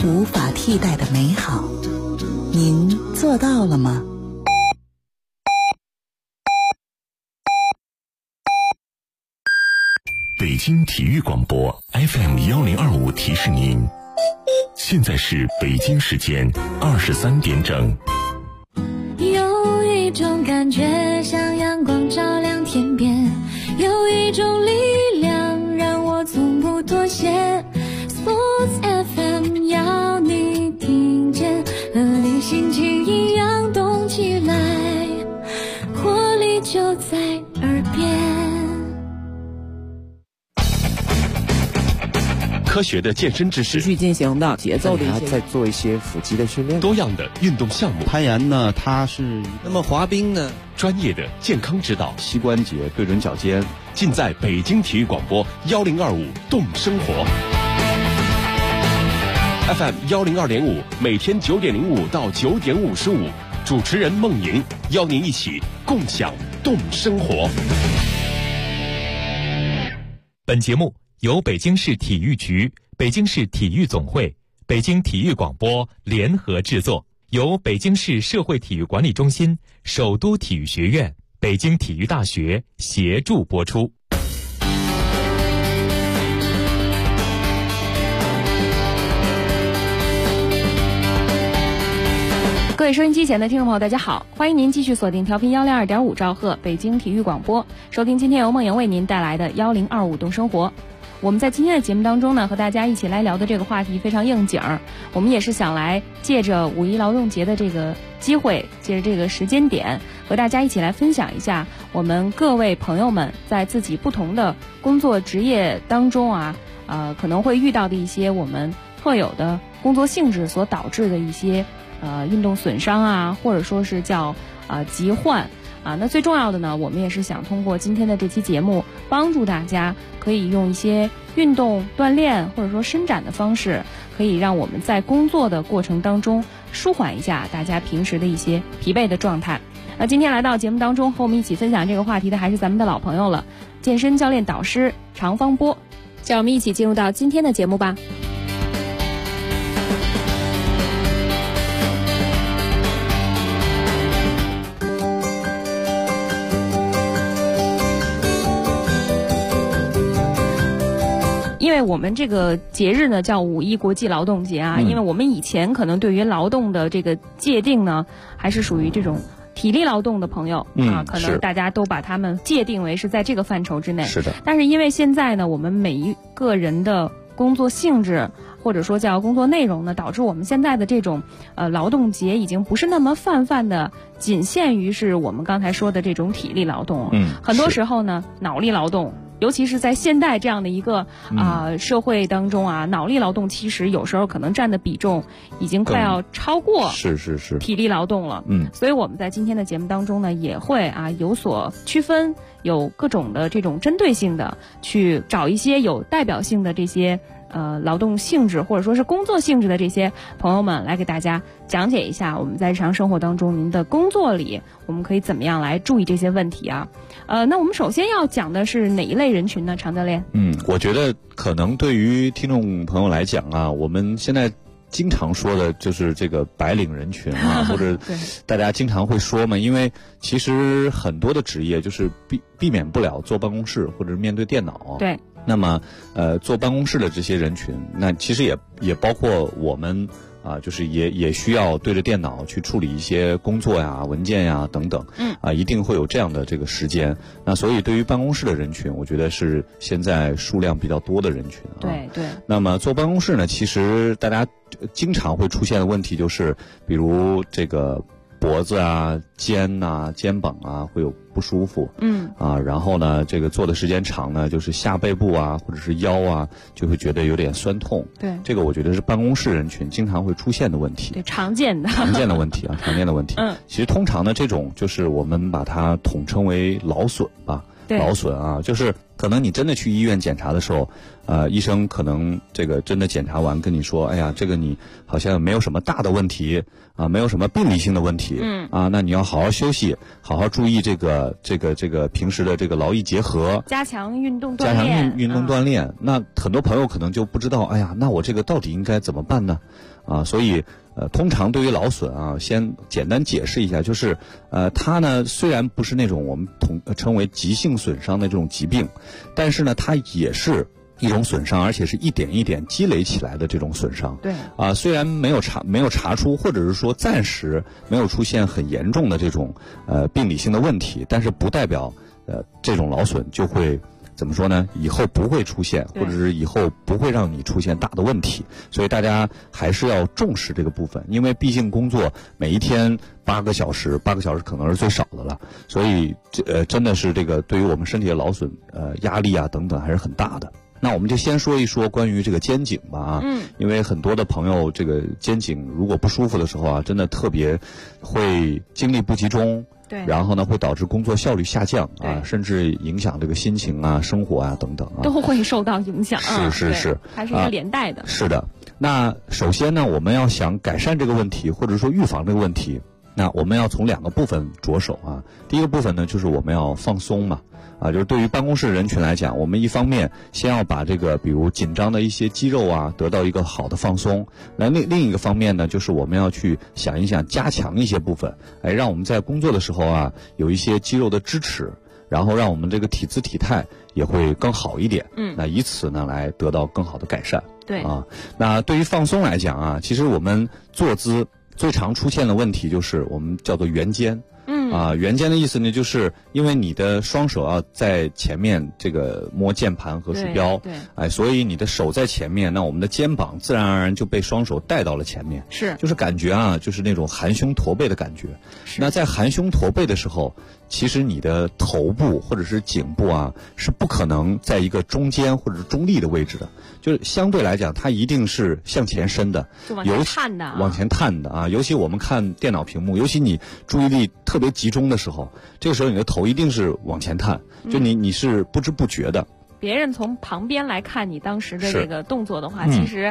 无法替代的美好。您做到了吗？ 北京体育广播 FM1025提示您，现在是北京时间23点整。 有一种感觉像阳光照亮天边，有一种力量让我从不妥协。 Sports FM 要你听见，和你心情一样动起来，活力就在耳边。 科学的健身知识， 持续进行的节奏的一些， 再做一些腹肌的训练， 多样的运动项目。 攀岩呢，它是那么滑冰呢， 专业的健康指导， 膝关节对准脚尖， 尽在北京体育广播1025动生活 FM102.5，每天9点05到9点55，主持人孟莹邀您一起共享动生活。 本节目由北京市体育局、北京市体育总会、北京体育广播联合制作，由北京市社会体育管理中心、首都体育学院、北京体育大学协助播出。 各位收音机前的听众朋友，大家好，欢迎您继续锁定调频102.5兆赫北京体育广播，收听今天由孟莹为您带来的1025动生活。我们在今天的节目当中呢，和大家一起来聊的这个话题非常应景儿，我们也是想来借着五一劳动节的这个机会，借着这个时间点，和大家一起来分享一下我们各位朋友们在自己不同的工作职业当中可能会遇到的一些我们特有的工作性质所导致的一些运动损伤或者说是叫疾患那最重要的呢，我们也是想通过今天的这期节目，帮助大家可以用一些运动锻炼或者说伸展的方式，可以让我们在工作的过程当中舒缓一下大家平时的一些疲惫的状态。那今天来到节目当中和我们一起分享这个话题的还是咱们的老朋友了，健身教练导师常方波，让我们一起进入到今天的节目吧。因为我们这个节日呢叫五一国际劳动节因为我们以前可能对于劳动的这个界定呢，还是属于这种体力劳动的朋友可能大家都把他们界定为是在这个范畴之内。 是的。 但是因为现在呢，我们每一个人的工作性质或者说叫工作内容呢，导致我们现在的这种劳动节已经不是那么泛的仅限于是我们刚才说的这种体力劳动很多时候呢脑力劳动，尤其是在现代这样的一个社会当中脑力劳动其实有时候可能占的比重已经快要超过体力劳动了。所以我们在今天的节目当中呢，也会有所区分，有各种的这种针对性的去找一些有代表性的这些劳动性质或者说是工作性质的这些朋友们，来给大家讲解一下我们在日常生活当中您的工作里我们可以怎么样来注意这些问题那我们首先要讲的是哪一类人群呢？常教练。 我觉得可能对于听众朋友来讲我们现在经常说的就是这个白领人群或者大家经常会说嘛，因为其实很多的职业就是避免不了坐办公室或者是面对电脑。 对。 那么坐办公室的这些人群，那其实也包括我们就是也需要对着电脑去处理一些工作文件等等一定会有这样的这个时间。那所以对于办公室的人群，我觉得是现在数量比较多的人群对。 那么坐办公室呢，其实大家经常会出现的问题就是，比如这个脖子肩肩膀会有不舒服然后呢这个坐的时间长呢，就是下背部或者是腰就会觉得有点酸痛。 对， 这个我觉得是办公室人群经常会出现的问题。 对，常见的问题其实通常呢这种就是我们把它统称为劳损吧劳损啊，就是可能你真的去医院检查的时候，医生可能这个真的检查完跟你说，哎呀，这个你好像没有什么大的问题啊，没有什么病理性的问题，那你要好好休息，好好注意这个平时的这个劳逸结合， 加强运动锻炼。 那很多朋友可能就不知道，哎呀，那我这个到底应该怎么办呢？所以通常对于劳损啊，先简单解释一下，就是它呢虽然不是那种我们称为急性损伤的这种疾病，但是呢它也是一种损伤，而且是一点一点积累起来的这种损伤。 对虽然没有查出，或者是说暂时没有出现很严重的这种病理性的问题，但是不代表这种劳损就会怎么说呢？以后不会出现，或者是以后不会让你出现大的问题。所以大家还是要重视这个部分，因为毕竟工作每一天8个小时可能是最少的了。所以真的是这个对于我们身体的劳损压力啊等等还是很大的。那我们就先说一说关于这个肩颈吧因为很多的朋友这个肩颈如果不舒服的时候啊，真的特别会精力不集中。 对， 然后呢，会导致工作效率下降甚至影响这个心情啊、生活啊等等都会受到影响。 是， 还是一个连带的。 是的。那首先呢，我们要想改善这个问题，或者说预防这个问题，那我们要从2个部分着手第一个部分呢，就是我们要放松嘛。就是对于办公室人群来讲，我们一方面先要把这个比如紧张的一些肌肉得到一个好的放松，那另一个方面呢，就是我们要去想一想加强一些部分，让我们在工作的时候有一些肌肉的支持，然后让我们这个体姿体态也会更好一点。那以此呢来得到更好的改善。 对那对于放松来讲其实我们坐姿最常出现的问题就是我们叫做圆肩。圆肩的意思呢，就是因为你的双手要在前面这个摸键盘和鼠标， 对， 所以你的手在前面，那我们的肩膀自然而然就被双手带到了前面，就是感觉就是那种含胸驼背的感觉。那在含胸驼背的时候，其实你的头部或者是颈部是不可能在一个中间或者是中立的位置的，就是相对来讲它一定是向前伸的， 就往前探的尤其我们看电脑屏幕，尤其你注意力特别集中的时候，这个时候你的头一定是往前探，就你是不知不觉的。 别人从旁边来看你当时的这个动作的话，其实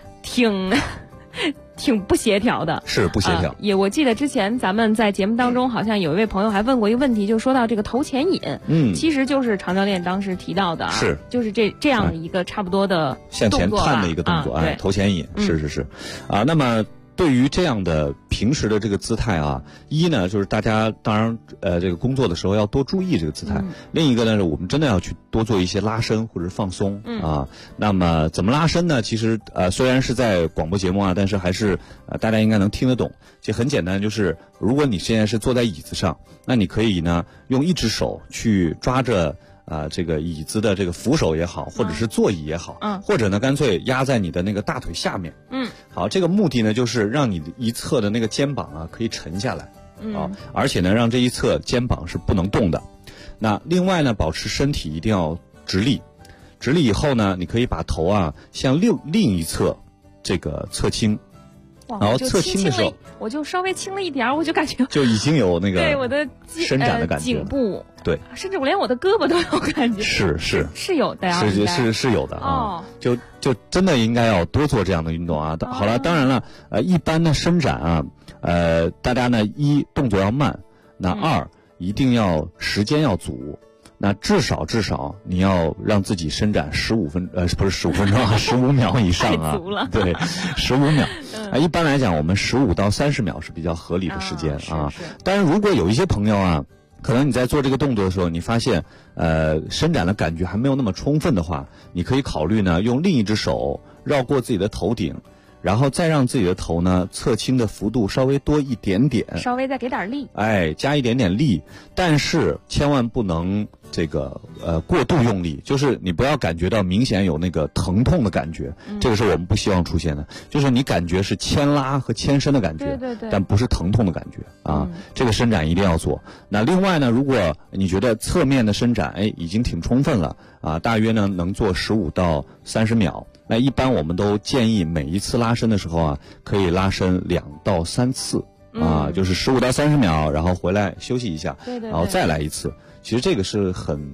挺不协调的， 是不协调。 我记得之前咱们在节目当中，好像有一位朋友还问过一个问题，就说到这个头前引，其实就是常教练当时提到的就是这样的一个差不多的向前探的一个动作，头前引，是那么对于这样的平时的这个姿态一呢，就是大家当然这个工作的时候要多注意这个姿态，另一个呢，我们真的要去多做一些拉伸或者是放松那么怎么拉伸呢？其实虽然是在广播节目但是还是大家应该能听得懂。其实很简单，就是如果你现在是坐在椅子上，那你可以呢用一只手去抓着这个椅子的这个扶手也好，或者是座椅也好，或者呢干脆压在你的那个大腿下面。好，这个目的呢就是让你一侧的那个肩膀可以沉下来，而且呢让这一侧肩膀是不能动的。那另外呢，保持身体一定要直立，直立以后呢，你可以把头向另一侧这个侧倾。然后侧倾的时候， 我就稍微轻了一点，我就感觉就已经有那个对我的伸展的感觉， 颈部， 对， 甚至我连我的胳膊都有感觉，是有的呀， 是有的就真的应该要多做这样的运动好了，当然了，一般的伸展大家呢一动作要慢，那二一定要时间要足。那至少你要让自己伸展15分不是15分钟15秒以上太足了对，15秒一般来讲我们15到30秒是比较合理的时间但是如果有一些朋友可能你在做这个动作的时候，你发现伸展的感觉还没有那么充分的话，你可以考虑呢用另一只手绕过自己的头顶，然后再让自己的头呢侧倾的幅度稍微多一点点， 稍微再给点力， 加一点点力，但是千万不能这个过度用力，就是你不要感觉到明显有那个疼痛的感觉，这个是我们不希望出现的，就是你感觉是牵拉和牵伸的感觉， 对， 但不是疼痛的感觉这个伸展一定要做。那另外呢，如果你觉得侧面的伸展已经挺充分了大约呢能做15到30秒。那一般我们都建议每一次拉伸的时候可以拉伸2到3次就是15到30秒，然后回来休息一下， 对， 然后再来一次。其实这个是很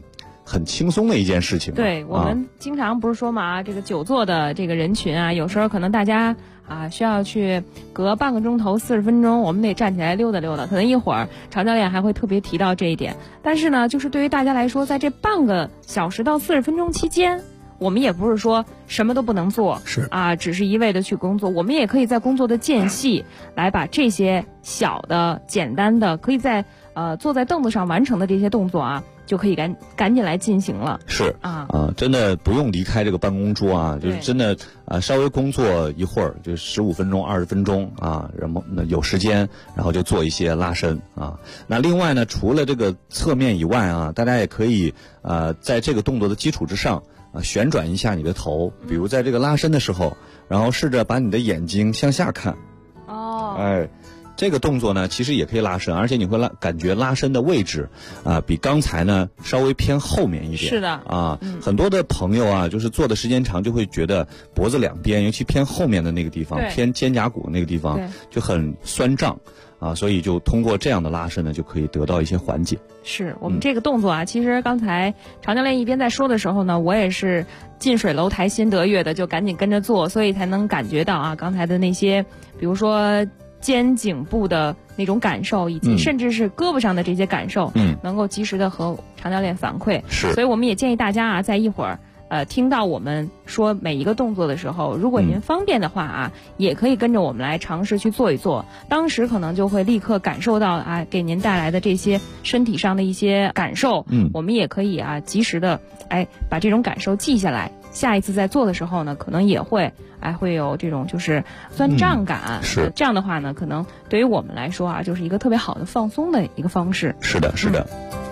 很轻松的一件事情。 对，我们经常不是说嘛，这个久坐的这个人群啊，有时候可能大家需要去隔半个钟头40分钟，我们得站起来溜达溜达，可能一会儿常教练还会特别提到这一点。但是呢，就是对于大家来说，在这半个小时到40分钟期间，我们也不是说什么都不能做，只是一味的去工作，我们也可以在工作的间隙来把这些小的简单的可以在坐在凳子上完成的这些动作就可以赶紧来进行了。 是真的不用离开这个办公桌就是真的稍微工作一会儿，就15分钟20分钟然后有时间然后就做一些拉伸那另外呢，除了这个侧面以外大家也可以在这个动作的基础之上旋转一下你的头，比如在这个拉伸的时候，然后试着把你的眼睛向下看。这个动作呢，其实也可以拉伸，而且你会感觉拉伸的位置比刚才呢稍微偏后面一点。 是的很多的朋友就是做的时间长，就会觉得脖子两边，尤其偏后面的那个地方，偏肩胛骨那个地方就很酸胀所以就通过这样的拉伸呢，就可以得到一些缓解。 是我们这个动作其实刚才常教练一边在说的时候呢，我也是近水楼台先得月的，就赶紧跟着做，所以才能感觉到刚才的那些，比如说肩颈部的那种感受，以及甚至是胳膊上的这些感受，能够及时的和常教练反馈。 是， 所以我们也建议大家在一会儿听到我们说每一个动作的时候，如果您方便的话也可以跟着我们来尝试去做一做，当时可能就会立刻感受到给您带来的这些身体上的一些感受。我们也可以及时的把这种感受记下来，下一次在做的时候呢，可能也会会有这种就是酸胀感。 是这样的话呢，可能对于我们来说就是一个特别好的放松的一个方式。 是的，是的。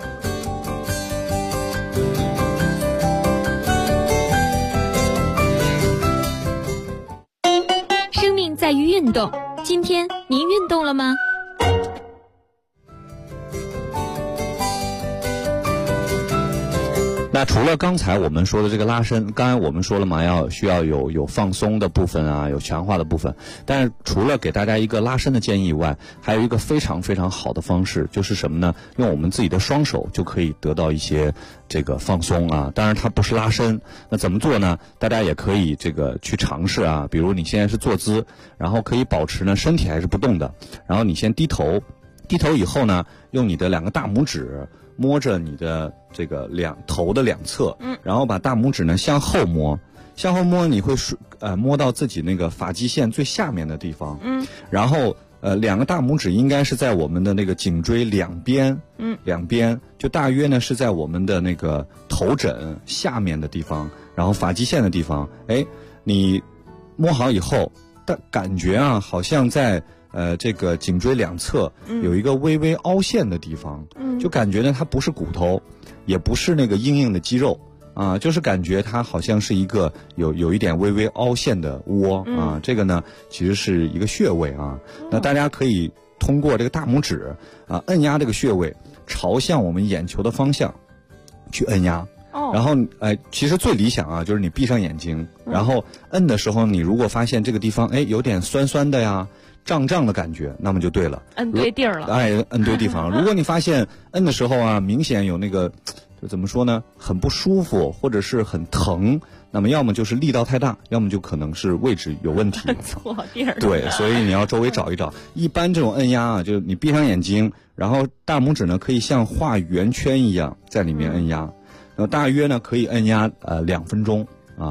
生命在于运动，今天您运动了吗？ 那除了刚才我们说的这个拉伸，刚才我们说了嘛，需要有放松的部分有强化的部分。但是除了给大家一个拉伸的建议以外，还有一个非常非常好的方式，就是什么呢？用我们自己的双手就可以得到一些这个放松当然它不是拉伸，那怎么做呢？大家也可以这个去尝试比如你现在是坐姿，然后可以保持呢身体还是不动的，然后你先低头以后呢，用你的2个大拇指摸着你的这个头的两侧，然后把大拇指呢向后摸，你会摸到自己那个发际线最下面的地方，然后2个大拇指应该是在我们的那个颈椎两边，就大约呢是在我们的那个头枕下面的地方，然后发际线的地方，你摸好以后，但感觉好像在这个颈椎两侧有一个微微凹陷的地方，就感觉呢它不是骨头，也不是那个硬硬的肌肉就是感觉它好像是一个有一点微微凹陷的窝这个呢其实是一个穴位那大家可以通过这个大拇指按压这个穴位，朝向我们眼球的方向去按压。然后其实最理想就是你闭上眼睛，然后摁的时候，你如果发现这个地方有点酸酸的呀、胀胀的感觉，那么就对了， 摁对地儿了。 摁对地方。如果你发现摁的时候明显有那个就怎么说呢，很不舒服或者是很疼，那么要么就是力道太大，要么就可能是位置有问题， 错地儿。 对，所以你要周围找一找。一般这种摁压就是你闭上眼睛，然后大拇指呢可以像画圆圈一样在里面摁压。然后大约呢可以按压2分钟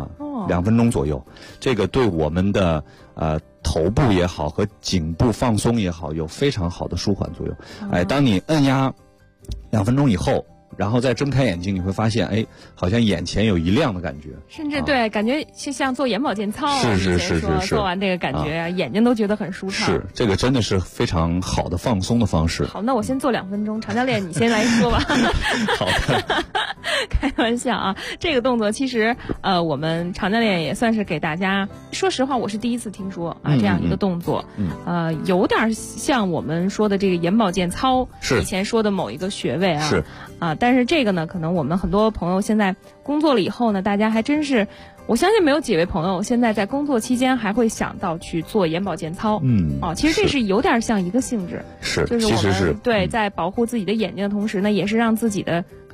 2分钟左右，这个对我们的头部也好和颈部放松也好有非常好的舒缓作用。当你按压2分钟以后，然后再睁开眼睛，你会发现好像眼前有一亮的感觉， 甚至对感觉像做眼保健操是做完这个感觉眼睛都觉得很舒畅。 是，这个真的是非常好的放松的方式。 好，那我先做2分钟，常教练你先来说吧。 好的。 开玩笑这个动作其实我们常教练也算是给大家，说实话我是第一次听说这样一个动作，有点像我们说的这个眼保健操以前说的某一个穴位是但是这个呢，可能我们很多朋友现在工作了以后呢，大家还真是，我相信没有几位朋友现在在工作期间还会想到去做眼保健操。其实这是有点像一个性质，就是我们对在保护自己的眼睛的同时呢，也是让自己的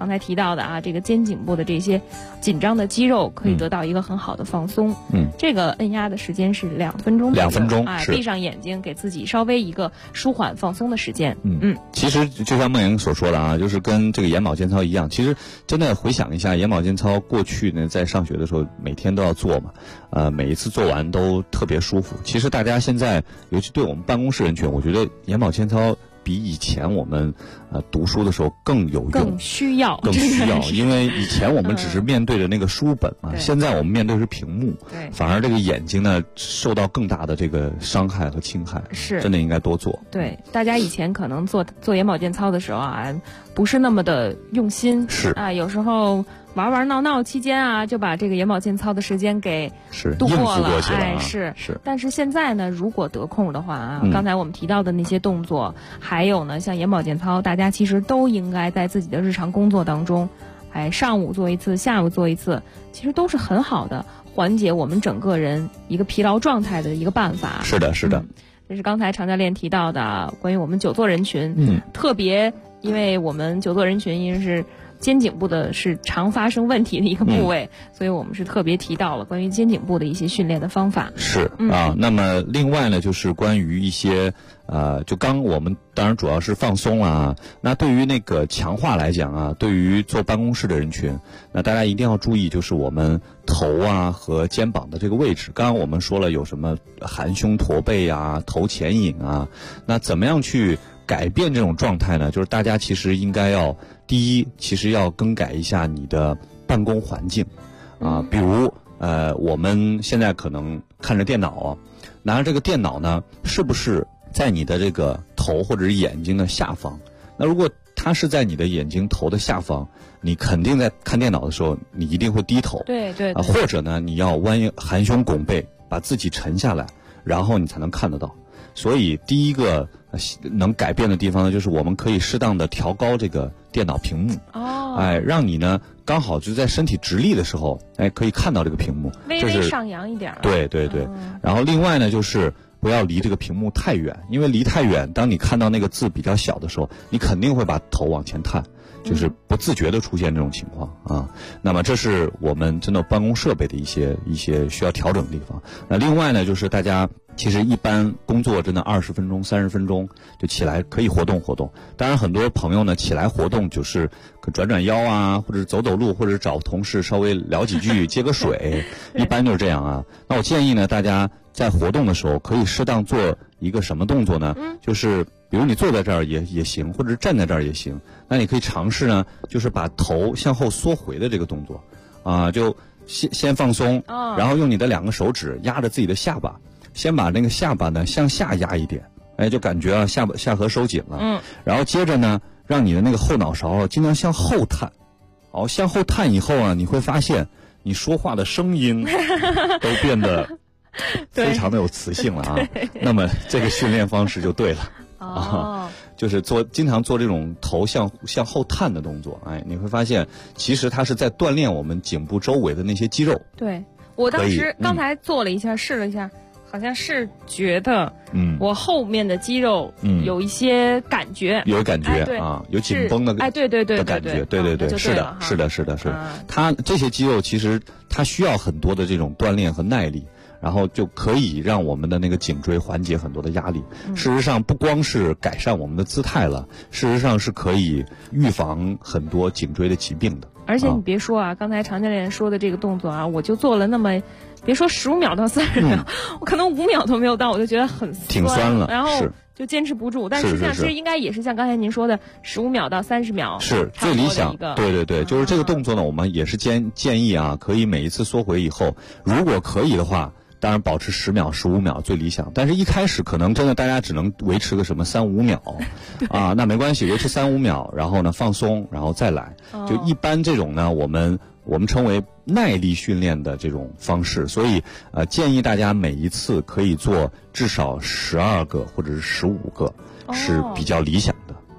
刚才提到的啊，这个肩颈部的这些紧张的肌肉可以得到一个很好的放松。这个按压的时间是2分钟左右，2 分钟， 闭上眼睛，给自己稍微一个舒缓放松的时间。 其实就像梦莹所说的啊，就是跟这个眼保健操一样，其实真的回想一下，眼保健操过去呢，在上学的时候每天都要做嘛，每一次做完都特别舒服。其实大家现在，尤其对我们办公室人群，我觉得眼保健操比以前我们读书的时候更有用， 更需要， 因为以前我们只是面对着那个书本嘛，现在我们面对的是屏幕，反而这个眼睛呢受到更大的这个伤害和侵害， 是真的应该多做。 对，大家以前可能做眼保健操的时候啊，不是那么的用心， 是啊，有时候玩闹期间啊，就把这个眼保健操的时间给度过了，是。但是现在呢，如果得空的话啊，刚才我们提到的那些动作，还有呢，像眼保健操，大家其实都应该在自己的日常工作当中，上午做一次，下午做一次，其实都是很好的缓解我们整个人一个疲劳状态的一个办法。 是的，是的。 这是刚才常教练提到的关于我们久坐人群，特别因为我们久坐人群因为是肩颈部的是常发生问题的一个部位，所以我们是特别提到了关于肩颈部的一些训练的方法。 是啊，那么另外呢，就是关于一些就刚我们当然主要是放松啊，那对于那个强化来讲啊，对于坐办公室的人群，那大家一定要注意，就是我们头啊和肩膀的这个位置。刚刚我们说了有什么含胸驼背啊、头前引啊，那怎么样去改变这种状态呢？就是大家其实应该要第一，其实要更改一下你的办公环境啊，比如我们现在可能看着电脑，拿着这个电脑呢，是不是在你的这个头或者是眼睛的下方？那如果它是在你的眼睛头的下方，你肯定在看电脑的时候，你一定会低头。 对， 或者呢，你要含胸拱背，把自己沉下来，然后你才能看得到。所以第一个能改变的地方呢，就是我们可以适当的调高这个电脑屏幕，让你呢刚好就在身体直立的时候，可以看到这个屏幕， 微微上扬一点。 对。然后另外呢，就是不要离这个屏幕太远，因为离太远，当你看到那个字比较小的时候，你肯定会把头往前探，就是不自觉的出现这种情况啊。那么这是我们真的办公设备的一些需要调整的地方。那另外呢，就是大家其实一般工作真的20分钟、30分钟就起来可以活动活动。当然很多朋友呢起来活动就是转腰啊，或者走路，或者找同事稍微聊几句接个水，一般就是这样啊。那我建议呢，大家在活动的时候可以适当做一个什么动作呢？就是比如你坐在这儿也行，或者站在这儿也行。那你可以尝试呢，就是把头向后缩回的这个动作啊，就先放松，然后用你的2个手指压着自己的下巴，先把那个下巴呢向下压一点，就感觉啊下颌收紧了。然后接着呢，让你的那个后脑勺尽量向后探。向后探以后啊，你会发现你说话的声音都变得非常的有磁性了啊。那么这个训练方式就对了。就是经常做这种头向后探的动作，你会发现其实它是在锻炼我们颈部周围的那些肌肉。 对，我当时刚才做了一下，试了一下，好像是觉得我后面的肌肉有一些感觉， 有感觉啊，有紧绷的对的感觉，对，是的，它这些肌肉其实它需要很多的这种锻炼和耐力。然后就可以让我们的那个颈椎缓解很多的压力。事实上，不光是改善我们的姿态了，事实上是可以预防很多颈椎的疾病的。 而且你别说啊，刚才常教练说的这个动作啊，我就做了那么，别说15秒到30秒，我可能5秒都没有到，我就觉得很酸， 挺酸了， 然后就坚持不住。但实际上其实应该也是像刚才您说的15秒到30秒是最理想。对，就是这个动作呢，我们也是建议啊，可以每一次缩回以后，如果可以的话，当然保持10秒、15秒最理想，但是一开始可能真的大家只能维持个什么3-5秒啊，那没关系，维持3-5秒，然后呢放松，然后再来。就一般这种呢，我们称为耐力训练的这种方式，所以建议大家每一次可以做至少12个或者是15个，是比较理想的。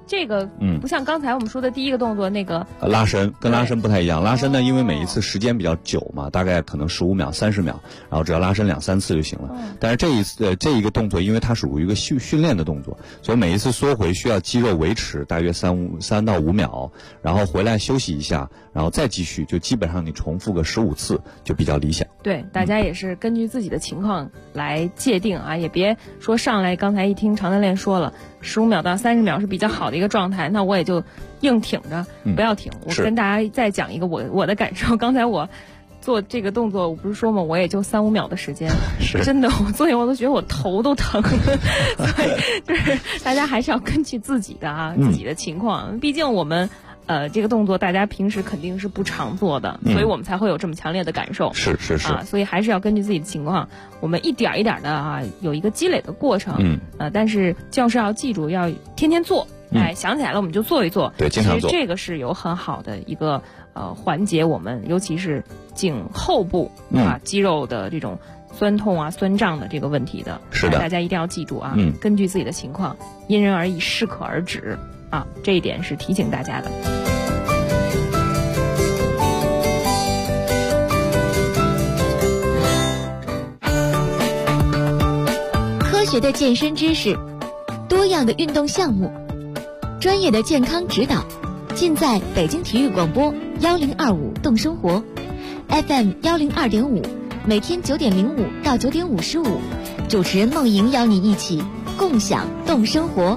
这个不像刚才我们说的第一个动作那个拉伸，跟拉伸不太一样。拉伸呢，因为每一次时间比较久嘛，大概可能15秒、30秒，然后只要拉伸2、3次就行了。但是这一个动作，因为它属于一个训练的动作，所以每一次缩回需要肌肉维持大约3到5秒，然后回来休息一下，然后再继续，就基本上你重复个15次就比较理想。 对，大家也是根据自己的情况来界定啊，也别说上来刚才一听常教练说了15秒到30秒是比较好的一个状态，那我也就硬挺着，不要挺。我跟大家再讲一个我的感受，刚才我做这个动作，我不是说嘛，我也就3、5秒的时间，真的，我做完我都觉得我头都疼，所以就是大家还是要根据自己的自己的情况，毕竟我们。这个动作大家平时肯定是不常做的，所以我们才会有这么强烈的感受。 是所以还是要根据自己的情况，我们一点一点的有一个积累的过程。但是就是要记住，要天天做。想起来了我们就做一做。 对，经常做。 其实这个是有很好的一个缓解我们，尤其是颈后部肌肉的这种酸痛酸胀的这个问题的。 是的， 大家一定要记住根据自己的情况，因人而异，适可而止。这一点是提醒大家的。 科学的健身知识，多样的运动项目，专业的健康指导，尽在北京体育广播1025动生活 FM 102.5，每天9点05到9点55，主持人梦莹邀你一起共享动生活。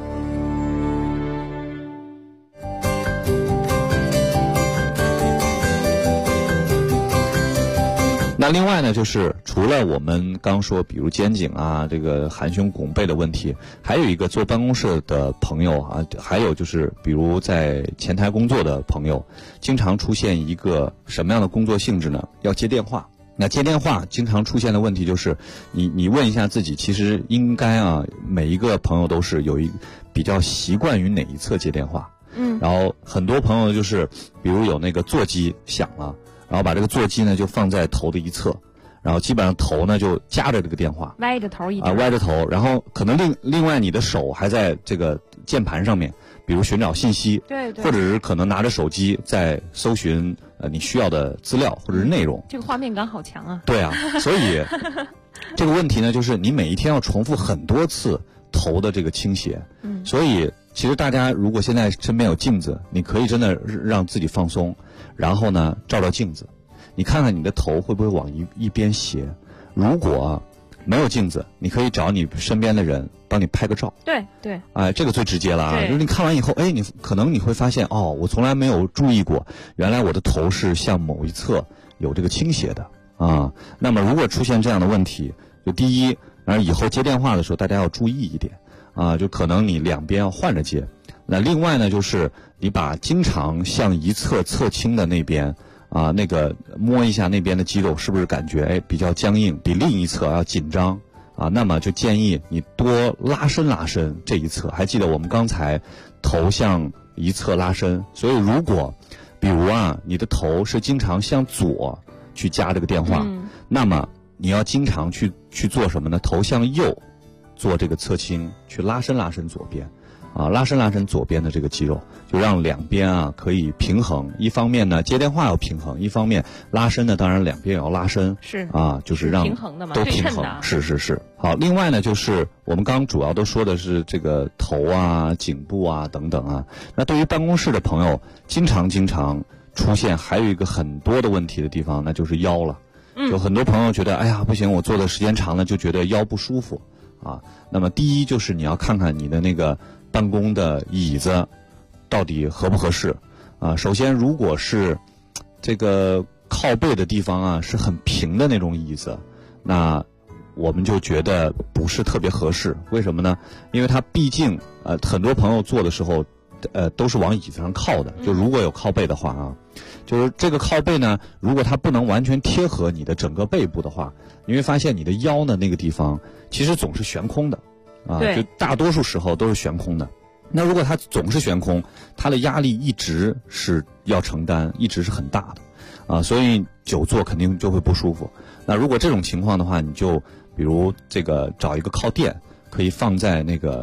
那另外呢，就是除了我们刚说，比如肩颈这个含胸拱背的问题，还有一个坐办公室的朋友还有就是比如在前台工作的朋友，经常出现一个什么样的工作性质呢？要接电话。那接电话经常出现的问题就是，你问一下自己，其实应该每一个朋友都是有一比较习惯于哪一侧接电话。然后很多朋友就是，比如有那个座机响了。然后把这个座机呢就放在头的一侧，然后基本上头呢就夹着这个电话， 歪着头一直歪着头，然后可能另外你的手还在这个键盘上面，比如寻找信息， 对， 或者是可能拿着手机在搜寻你需要的资料或者是内容。 这个画面感好强啊！ 对所以这个问题呢，就是你每一天要重复很多次头的这个倾斜。所以其实大家如果现在身边有镜子，你可以真的让自己放松。然后呢，照镜子，你看看你的头会不会往一边斜。如果没有镜子，你可以找你身边的人帮你拍个照。 对， 这个最直接了就是你看完以后，你可能你会发现我从来没有注意过，原来我的头是向某一侧有这个倾斜的那么如果出现这样的问题，就第一，然后以后接电话的时候大家要注意一点就可能你两边要换着接。那另外呢，就是你把经常向一侧侧倾的那边那个摸一下那边的肌肉，是不是感觉比较僵硬，比另一侧要紧张那么就建议你多拉伸这一侧。还记得我们刚才头向一侧拉伸，所以如果比如你的头是经常向左去夹这个电话，那么你要经常去做什么呢？头向右做这个侧倾，去拉伸左边拉伸左边的这个肌肉，就让两边可以平衡。一方面呢接电话要平衡，一方面拉伸呢当然两边也要拉伸， 是就是让平衡的嘛， 都平衡。是。好，另外呢就是我们刚刚主要都说的是这个头颈部等等那对于办公室的朋友，经常出现还有一个很多的问题的地方，那就是腰了。有很多朋友觉得哎呀不行，我坐的时间长了就觉得腰不舒服那么第一就是你要看看你的那个办公的椅子到底合不合适首先如果是这个靠背的地方是很平的那种椅子，那我们就觉得不是特别合适。为什么呢？因为它毕竟很多朋友坐的时候都是往椅子上靠的，就如果有靠背的话就是这个靠背呢，如果它不能完全贴合你的整个背部的话，你会发现你的腰呢那个地方其实总是悬空的就大多数时候都是悬空的。那如果它总是悬空，它的压力一直是要承担，一直是很大的所以久坐肯定就会不舒服。那如果这种情况的话，你就比如这个找一个靠垫，可以放在那个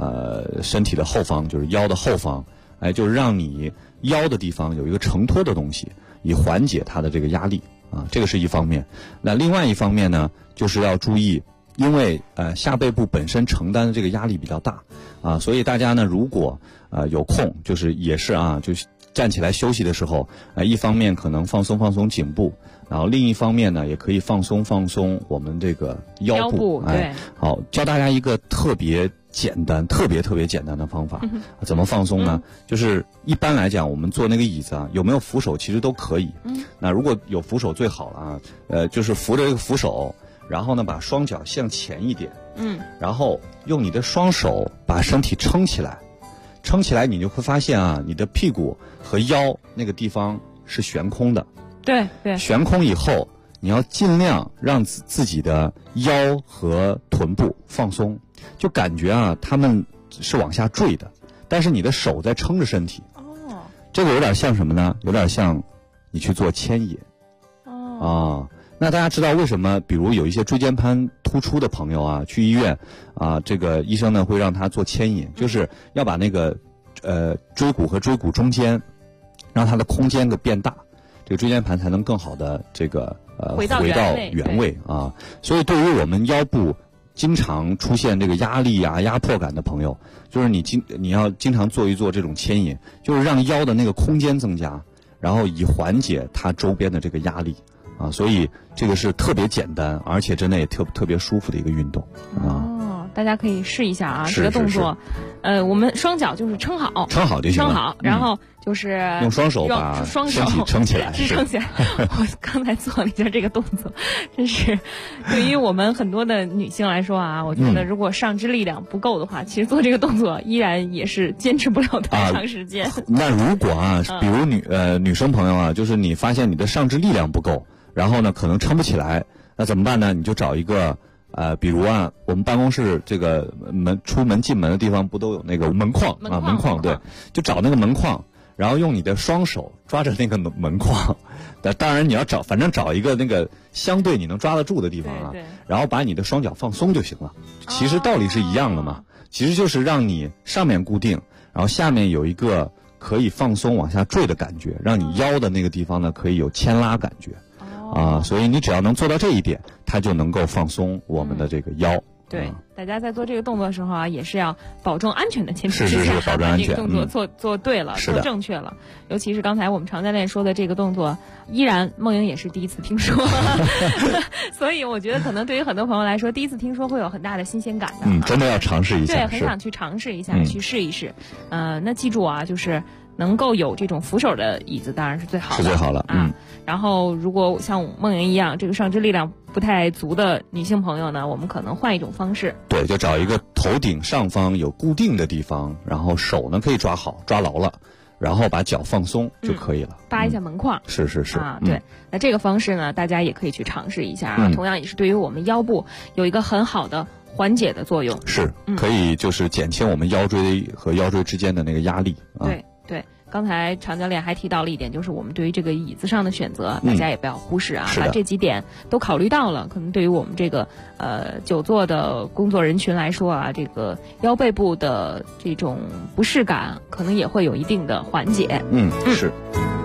身体的后方，就是腰的后方，哎，就是让你腰的地方有一个承托的东西，以缓解它的这个压力啊，这个是一方面。那另外一方面呢，就是要注意，因为下背部本身承担的这个压力比较大啊，所以大家呢如果有空，就是也是啊，就是站起来休息的时候，一方面可能放松颈部，然后另一方面呢也可以放松我们这个腰部。 对， 好，教大家一个特别简单、特别简单的方法，怎么放松呢？就是一般来讲，我们坐那个椅子啊，有没有扶手其实都可以。那如果有扶手最好了啊，就是扶着这个扶手，然后呢把双脚向前一点，然后用你的双手把身体撑起来。撑起来，你就会发现啊，你的屁股和腰那个地方是悬空的。 对， 悬空以后，你要尽量让自己的腰和臀部放松，就感觉啊，他们是往下坠的，但是你的手在撑着身体。这个有点像什么呢？有点像你去做牵引。那大家知道为什么，比如有一些椎间盘突出的朋友啊，去医院啊，这个医生呢会让他做牵引，就是要把那个椎骨和椎骨中间，让它的空间给变大，这个椎间盘才能更好的这个回到原位啊。所以对于我们腰部经常出现这个压力啊、压迫感的朋友，就是你要经常做一做这种牵引，就是让腰的那个空间增加，然后以缓解它周边的这个压力。所以这个是特别简单，而且真的也特别舒服的一个运动啊。 大家可以试一下啊，这个动作。我们双脚就是撑好就行了，撑好，然后就是用双手把身体撑起来， 支撑起来。我刚才做了一下这个动作，真是对于我们很多的女性来说啊，我觉得如果上肢力量不够的话，其实做这个动作依然也是坚持不了太长时间。 那如果啊，比如女生朋友啊，就是你发现你的上肢力量不够，然后呢可能撑不起来，那怎么办呢？你就找一个比如啊，我们办公室这个出门进门的地方不都有那个门框啊？门框对，就找那个门框，然后用你的双手抓着那个门框。当然你要反正找一个那个相对你能抓得住的地方啊，然后把你的双脚放松就行了。其实道理是一样的嘛，其实就是让你上面固定，然后下面有一个可以放松往下坠的感觉，让你腰的那个地方呢可以有牵拉感觉。所以你只要能做到这一点，它就能够放松我们的这个腰。 对，大家在做这个动作的时候啊，也是要保证安全的前提之下， 是保证安全。 这个动作做对了，做正确了。尤其是刚才我们常教练说的这个动作，依然梦莹也是第一次听说，所以我觉得可能对于很多朋友来说，第一次听说会有很大的新鲜感的。 真的要尝试一下。 对，很想去尝试一下，去试一试。那记住啊，就是能够有这种扶手的椅子当然是最好的， 是最好了。 然后如果像梦莹一样这个上肢力量不太足的女性朋友呢，我们可能换一种方式。 对，就找一个头顶上方有固定的地方，然后手呢可以抓牢了，然后把脚放松就可以了。 扒一下门框。 是啊，对。那这个方式呢，大家也可以去尝试一下啊。同样也是对于我们腰部有一个很好的缓解的作用。 是，可以就是减轻我们腰椎和腰椎之间的那个压力。 对。刚才常教练还提到了一点，就是我们对于这个椅子上的选择，大家也不要忽视啊，把这几点都考虑到了，可能对于我们这个久坐的工作人群来说啊，这个腰背部的这种不适感，可能也会有一定的缓解。 是。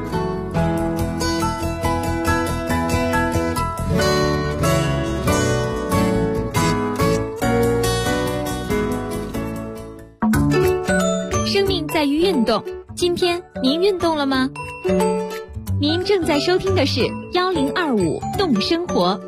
生命在于运动。今天您运动了吗？您正在收听的是1025动生活。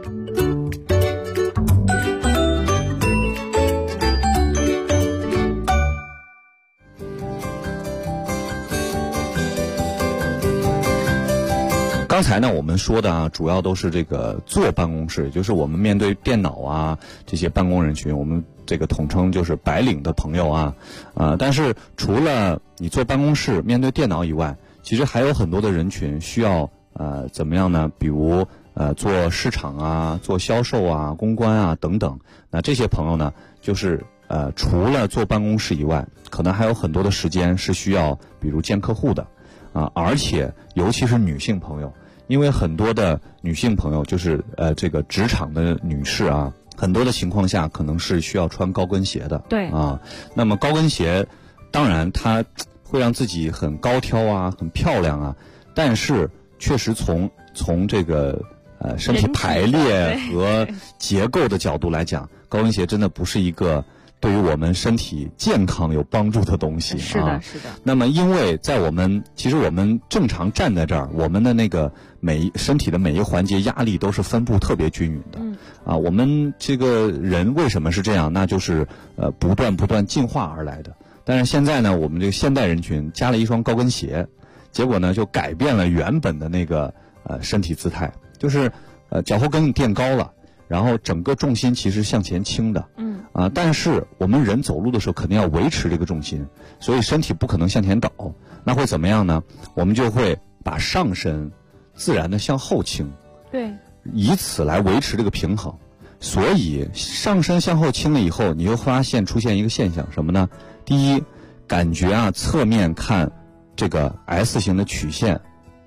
刚才呢，我们说的啊，主要都是这个坐办公室，就是我们面对电脑啊这些办公人群，我们这个统称就是白领的朋友啊，但是除了你坐办公室面对电脑以外，其实还有很多的人群需要怎么样呢？比如做市场啊、做销售啊、公关啊等等。那这些朋友呢，就是除了坐办公室以外，可能还有很多的时间是需要，比如见客户的而且尤其是女性朋友。因为很多的女性朋友就是这个职场的女士啊， 很多的情况下可能是需要穿高跟鞋的。 对啊，那么高跟鞋当然它会让自己很高挑啊，很漂亮啊，但是确实从这个身体排列和结构的角度来讲，高跟鞋真的不是一个对于我们身体健康有帮助的东西。 是的，是的。 那么因为在其实我们正常站在这儿，我们的那个身体的每一环节压力都是分布特别均匀的。我们这个人为什么是这样？那就是不断进化而来的。但是现在呢，我们这个现代人群加了一双高跟鞋，结果呢就改变了原本的那个身体姿态，就是脚后跟垫高了，然后整个重心其实向前倾的。但是我们人走路的时候肯定要维持这个重心，所以身体不可能向前倒，那会怎么样呢？我们就会把上身自然的向后倾， 对， 以此来维持这个平衡。所以上身向后倾了以后，你会发现出现一个现象，什么呢？第一，感觉侧面看这个 S 型的曲线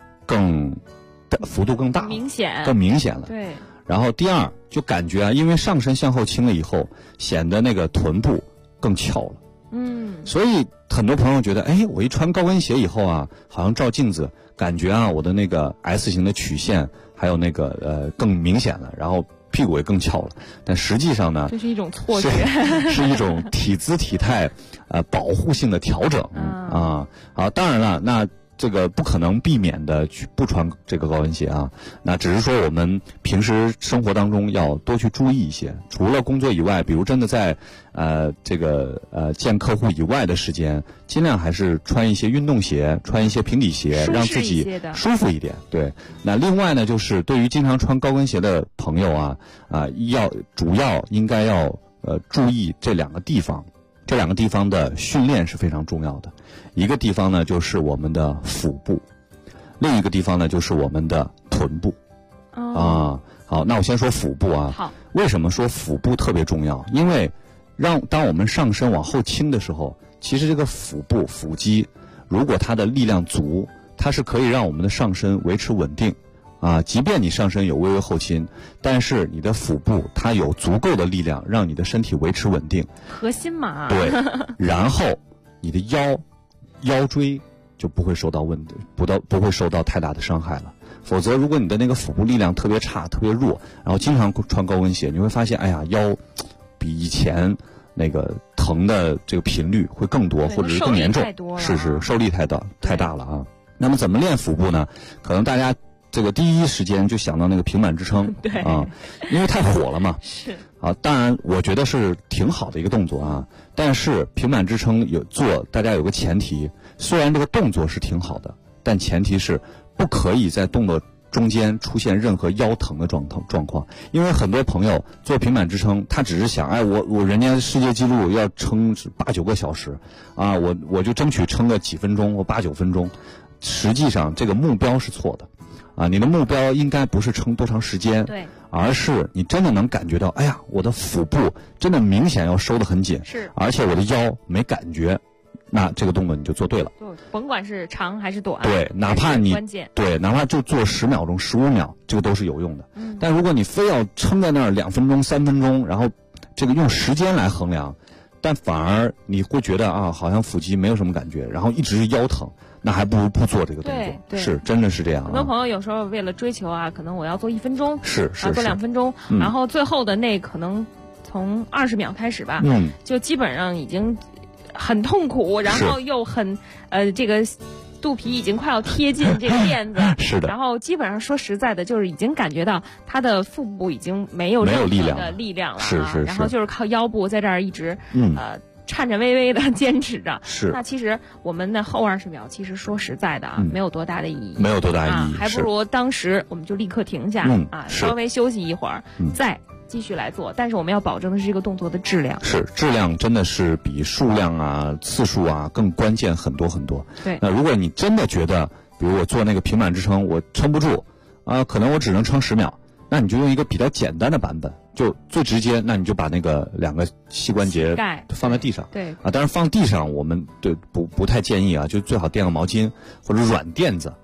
幅度更大，更明显了。 对。 然后第二，就感觉因为上身向后倾了以后，显得那个臀部更翘了。所以很多朋友觉得，我一穿高跟鞋以后啊，好像照镜子，感觉我的那个 S 型的曲线还有那个更明显了，然后屁股也更翘了。但实际上呢， 这是一种错觉， 是一种体姿体态保护性的调整好，当然了，那这个不可能避免的去不穿这个高跟鞋啊，那只是说我们平时生活当中要多去注意一些。除了工作以外，比如真的在见客户以外的时间，尽量还是穿一些运动鞋，穿一些平底鞋，让自己舒服一点。对，那另外呢，就是对于经常穿高跟鞋的朋友主要应该要注意这两个地方。这两个地方的训练是非常重要的，一个地方呢就是我们的腹部，另一个地方呢就是我们的臀部。好，那我先说腹部啊。 好， 为什么说腹部特别重要？因为当我们上身往后倾的时候，其实这个腹肌，如果它的力量足，它是可以让我们的上身维持稳定。即便你上身有微微后倾，但是你的腹部它有足够的力量让你的身体维持稳定， 核心嘛。 对，然后你的腰椎就不会受到不会受到太大的伤害了。否则，如果你的那个腹部力量特别差、特别弱，然后经常穿高跟鞋，你会发现，腰比以前那个疼的这个频率会更多，或者是更严重。是受力太大了啊。那么怎么练腹部呢？可能大家这个第一时间就想到那个平板支撑， 对因为太火了嘛。 是当然我觉得是挺好的一个动作啊。但是平板支撑大家有个前提，虽然这个动作是挺好的，但前提是不可以在动作中间出现任何腰疼的状况。因为很多朋友做平板支撑，他只是想，我人家世界纪录要撑8-9个小时啊，我就争取撑个几分钟或8-9分钟。实际上这个目标是错的。你的目标应该不是撑多长时间， 对， 而是你真的能感觉到，我的腹部真的明显要收得很紧， 是， 而且我的腰没感觉，那这个动作你就做对了。 对，甭管是长还是短， 对，哪怕就做10秒钟、15秒，这个都是有用的。但如果你非要撑在那儿2分钟、3分钟，然后这个用时间来衡量，但反而你会觉得好像腹肌没有什么感觉，然后一直是腰疼。那还不如不做这个动作。 对， 是真的是这样。 很多朋友有时候为了追求可能我要做1分钟， 是做2分钟，然后最后的那可能从20秒开始吧，就基本上已经很痛苦，然后又很这个肚皮已经快要贴近这个垫子， 是的。 然后基本上说实在的，就是已经感觉到他的腹部已经没有任何的力量了， 是。 然后就是靠腰部在这儿一直颤颤巍巍的坚持着。 是。 那其实我们的后20秒，其实说实在的没有多大的意义， 没有多大意义， 还不如当时我们就立刻停下稍微休息一会儿，再继续来做。但是我们要保证的是这个动作的质量。 是，质量真的是比数量次数更关键很多很多。 对。 那如果你真的觉得，比如我做那个平板支撑我撑不住可能我只能撑10秒，那你就用一个比较简单的版本，就最直接，那你就把那个2个膝关节放在地上。 对。 当然放地上我们不太建议就最好垫个毛巾或者软垫子。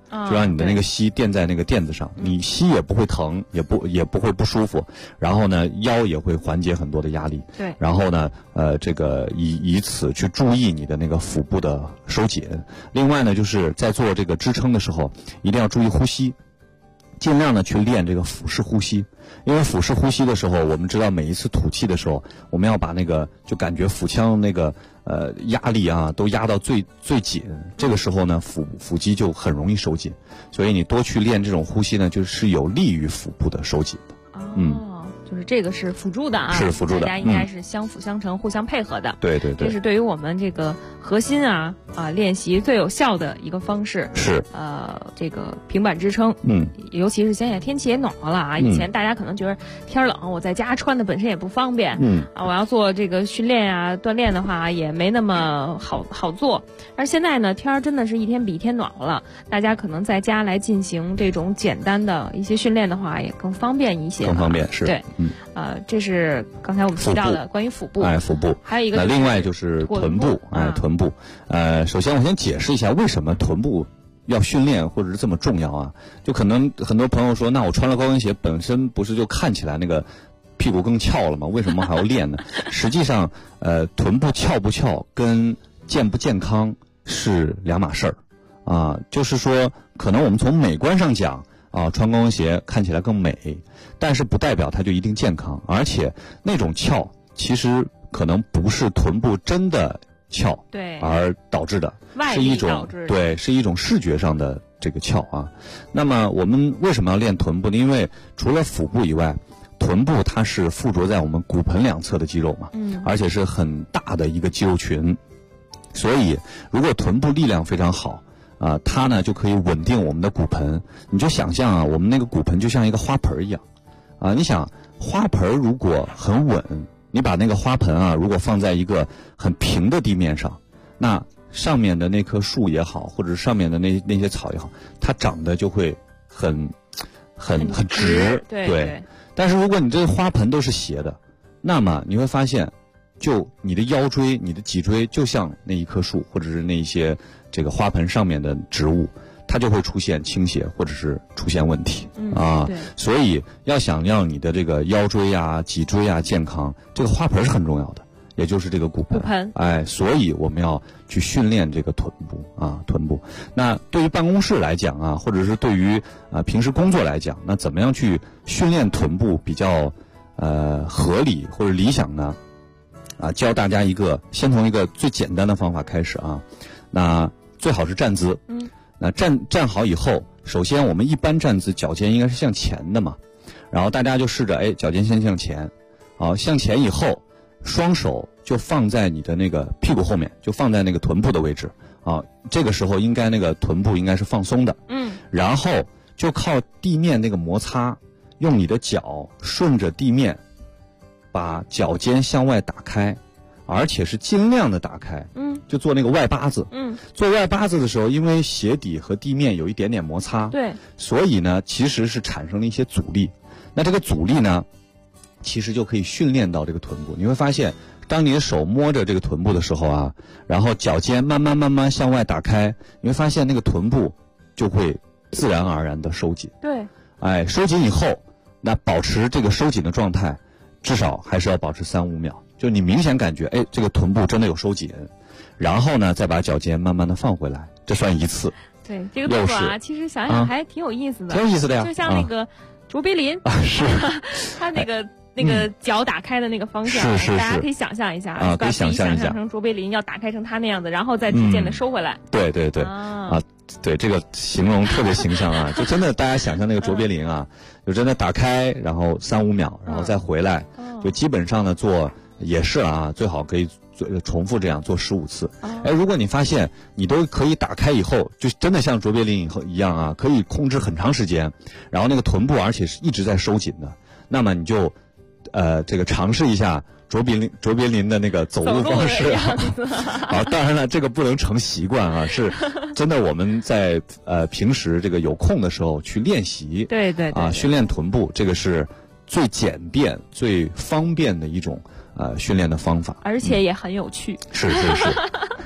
就让你的那个膝垫在那个垫子上，你膝也不会疼，也不会不舒服，然后呢腰也会缓解很多的压力。 对， 然后呢这个以此去注意你的那个腹部的收紧。另外呢就是在做这个支撑的时候一定要注意呼吸，尽量的去练这个腹式呼吸，因为腹式呼吸的时候，我们知道每一次吐气的时候，我们要把那个就感觉腹腔那个压力啊都压到最紧，这个时候呢腹肌就很容易收紧，所以你多去练这种呼吸呢，就是有利于腹部的收紧的。 就是这个是辅助的啊， 是辅助的， 大家应该是相辅相成、互相配合的。 对对对， 这是对于我们这个核心练习最有效的一个方式。 是这个平板支撑，尤其是现在天气也暖和了啊。以前大家可能觉得天冷，我在家穿的本身也不方便，我要做这个训练锻炼的话也没那么好做。而现在呢，天真的是一天比一天暖和了，大家可能在家来进行这种简单的一些训练的话，也更方便一些。 更方便是对。这是刚才我们提到的关于腹部， 腹部， 还有一个另外就是臀部，臀部，首先我先解释一下为什么臀部要训练或者是这么重要啊？就可能很多朋友说，那我穿了高跟鞋本身不是就看起来那个屁股更翘了吗？为什么还要练呢？实际上，臀部翘不翘跟健不健康是两码事儿啊。就是说，可能我们从美观上讲。穿高跟鞋看起来更美，但是不代表它就一定健康，而且那种翘其实可能不是臀部真的翘， 对， 而导致的，是一种对，是一种视觉上的这个翘啊。那么我们为什么要练臀部呢？因为除了腹部以外，臀部它是附着在我们骨盆两侧的肌肉嘛，而且是很大的一个肌肉群，所以如果臀部力量非常好。它呢就可以稳定我们的骨盆。你就想象我们那个骨盆就像一个花盆一样，你想花盆如果很稳，你把那个花盆如果放在一个很平的地面上，那上面的那棵树也好，或者上面的那些草也好，它长得就会很直， 对。 但是如果你这个花盆都是斜的，那么你会发现，就你的腰椎、你的脊椎就像那一棵树，或者是那一些这个花盆上面的植物，它就会出现倾斜或者是出现问题对。 所以要想让你的这个腰椎脊椎健康，这个花盆是很重要的，也就是这个骨盆。所以我们要去训练这个臀部。那对于办公室来讲或者是对于平时工作来讲，那怎么样去训练臀部比较合理或者理想呢？教大家先从一个最简单的方法开始那最好是站姿。那站好以后，首先我们一般站姿脚尖应该是向前的嘛，然后大家就试着脚尖先向前，好，向前以后，双手就放在你的那个屁股后面，就放在那个臀部的位置这个时候应该那个臀部应该是放松的。然后就靠地面那个摩擦，用你的脚顺着地面。把脚尖向外打开，而且是尽量的打开，就做那个外八字。做外八字的时候，因为鞋底和地面有一点点摩擦， 对， 所以呢，其实是产生了一些阻力。那这个阻力呢，其实就可以训练到这个臀部。你会发现，当你的手摸着这个臀部的时候然后脚尖慢慢向外打开，你会发现那个臀部就会自然而然的收紧。 对， 收紧以后，那保持这个收紧的状态。至少还是要保持3-5秒，就你明显感觉这个臀部真的有收紧，然后呢再把脚尖慢慢的放回来，这算一次。 对，这个动作其实想想还挺有意思的， 挺有意思的呀。 就像那个卓别林是他那个脚打开的那个方向， 是大家可以想象一下可以想象一下成卓别林要打开成他那样子，然后再逐渐的收回来。 对对，这个形容特别形象就真的大家想象那个卓别林就真的打开，然后3-5秒，然后再回来，就基本上呢做也是最好可以重复这样做15次。如果你发现你都可以打开以后，就真的像卓别林一样可以控制很长时间，然后那个臀部而且是一直在收紧的，那么你就这个尝试一下卓别林的那个走路方式当然了，这个不能成习惯是真的我们在平时这个有空的时候去练习， 对训练臀部，这个是最简便最方便的一种训练的方法， 而且也很有趣。 是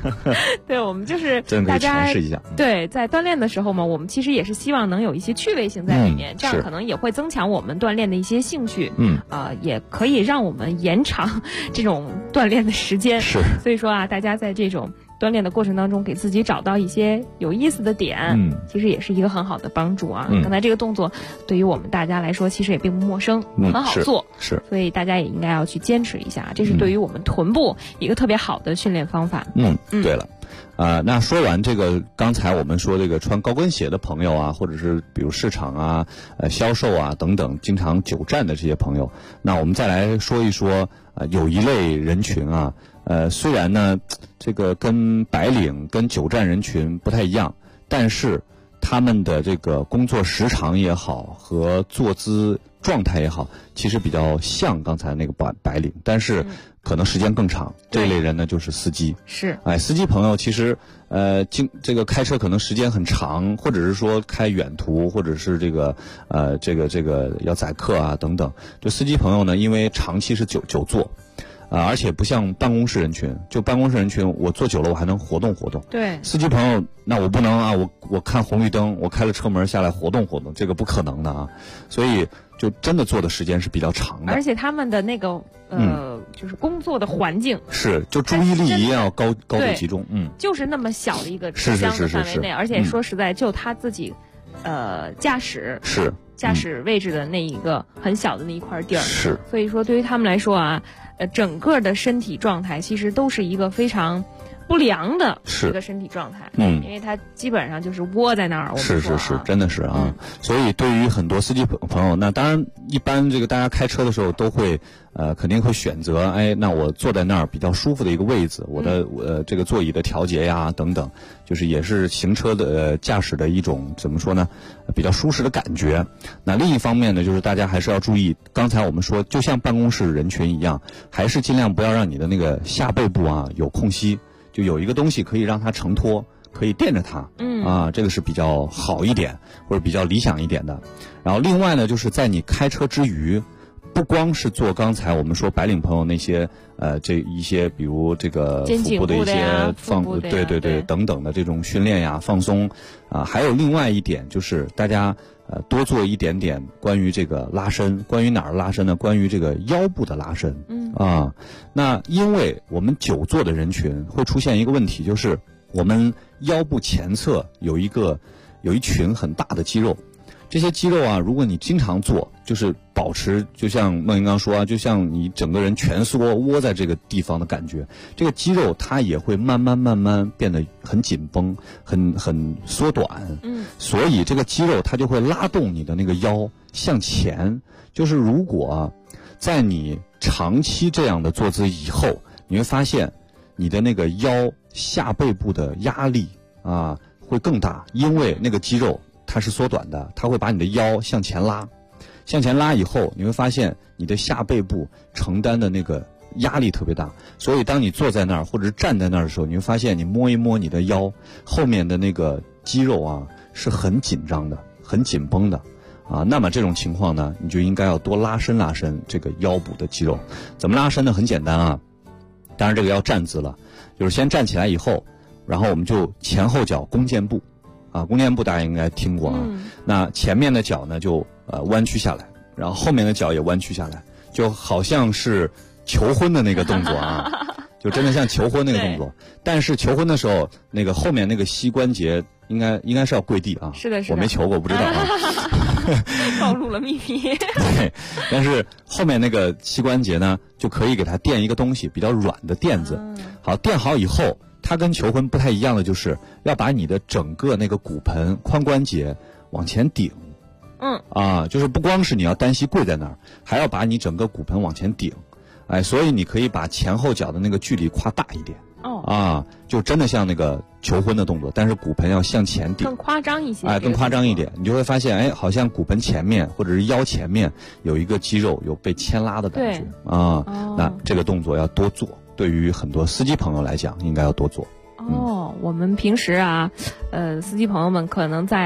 对，我们就是真可以大家尝试一下。 对，在锻炼的时候嘛，我们其实也是希望能有一些趣味性在里面，这样可能也会增强我们锻炼的一些兴趣。也可以让我们延长这种锻炼的时间。 是， 所以说啊，大家在这种锻炼的过程当中，给自己找到一些有意思的点，其实也是一个很好的帮助啊。刚才这个动作对于我们大家来说，其实也并不陌生，很好做， 是， 所以大家也应该要去坚持一下，这是对于我们臀部一个特别好的训练方法。 对了。那说完这个，刚才我们说这个穿高跟鞋的朋友啊，或者是比如市场啊、销售啊等等，经常久站的这些朋友，那我们再来说一说有一类人群啊，虽然呢这个跟白领、跟久站人群不太一样，但是他们的这个工作时长也好和坐姿状态也好，其实比较像刚才那个白领，但是可能时间更长。这类人呢就是司机。 是， 司机朋友其实这个开车可能时间很长，或者是说开远途，或者是这个要载客啊等等。就司机朋友呢，因为长期是久坐。而且不像办公室人群，就办公室人群，我坐久了我还能活动活动。 对， 司机朋友，那我不能啊，我看红绿灯，我开了车门下来活动活动，这个不可能的啊。所以就真的坐的时间是比较长的。 而且他们的那个就是工作的环境是，就注意力一定要高度集中。 就是那么小的一个车厢的范围内，而且说实在，就他自己驾驶位置的那一个很小的那一块地儿。 是， 所以说对于他们来说啊。整个的身体状态其实都是一个非常不良的一个身体状态，因为他基本上就是窝在那儿。 是，真的是啊。所以对于很多司机朋友，那当然一般这个大家开车的时候都会肯定会选择那我坐在那儿比较舒服的一个位置，我的这个座椅的调节呀等等，就是也是行车的驾驶的一种怎么说呢，比较舒适的感觉。那另一方面呢，就是大家还是要注意，刚才我们说就像办公室人群一样，还是尽量不要让你的那个下背部啊有空隙，就有一个东西可以让它承托，可以垫着它，这个是比较好一点或者比较理想一点的。然后另外呢，就是在你开车之余，不光是做刚才我们说白领朋友那些这一些，比如这个腹部的一些对等等的这种训练呀、放松啊，还有另外一点就是大家多做一点点关于这个拉伸。关于哪儿拉伸呢？关于这个腰部的拉伸。那因为我们久坐的人群会出现一个问题，就是我们腰部前侧有一群很大的肌肉。这些肌肉啊，如果你经常做，就是保持，就像孟莹刚说啊，就像你整个人蜷缩窝在这个地方的感觉，这个肌肉它也会慢慢变得很紧绷，很缩短。所以这个肌肉它就会拉动你的那个腰向前。就是如果在你长期这样的坐姿以后，你会发现你的那个腰下背部的压力啊会更大，因为那个肌肉它是缩短的，它会把你的腰向前拉，向前拉以后，你会发现你的下背部承担的那个压力特别大。所以当你坐在那儿或者是站在那儿的时候，你会发现你摸一摸你的腰后面的那个肌肉啊是很紧张的，很紧绷的啊。那么这种情况呢，你就应该要多拉伸这个腰部的肌肉。怎么拉伸呢？很简单啊，当然这个要站姿了，就是先站起来以后，然后我们就前后脚弓箭步。弓箭步大家应该听过啊。那前面的脚呢就弯曲下来，然后后面的脚也弯曲下来，就好像是求婚的那个动作啊，就真的像求婚那个动作。但是求婚的时候，那个后面那个膝关节应该是要跪地啊。 是的， 我没求过，不知道啊。 暴露了秘密。 对，但是后面那个膝关节呢，就可以给它垫一个东西，比较软的垫子。好，垫好以后，它跟求婚不太一样的就是要把你的整个那个骨盆、髋关节往前顶。就是不光是你要单膝跪在那儿，还要把你整个骨盆往前顶。所以你可以把前后脚的那个距离夸大一点。就真的像那个求婚的动作，但是骨盆要向前顶， 更夸张一些。 更夸张一点，你就会发现，好像骨盆前面或者是腰前面有一个肌肉有被牵拉的感觉那这个动作要多做。对于很多司机朋友来讲，应该要多做。 我们平时啊，司机朋友们可能在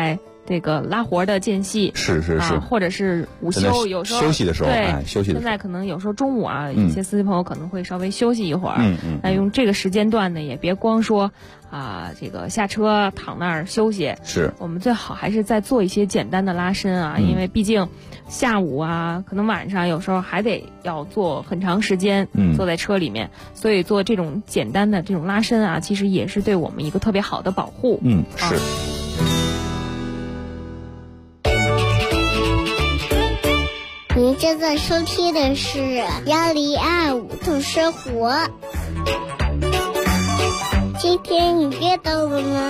这个拉活的间隙， 是或者是午休，有时候休息的时候， 对， 休息的时候， 现在可能有时候中午啊，一些司机朋友可能会稍微休息一会儿，那用这个时间段呢，也别光说这个下车躺那儿休息， 是我们最好还是再做一些简单的拉伸啊，因为毕竟下午啊，可能晚上有时候还得要坐很长时间，坐在车里面，所以做这种简单的这种拉伸啊，其实也是对我们一个特别好的保护。 是。 您正在收听的是1025度生活。今天你阅到了吗？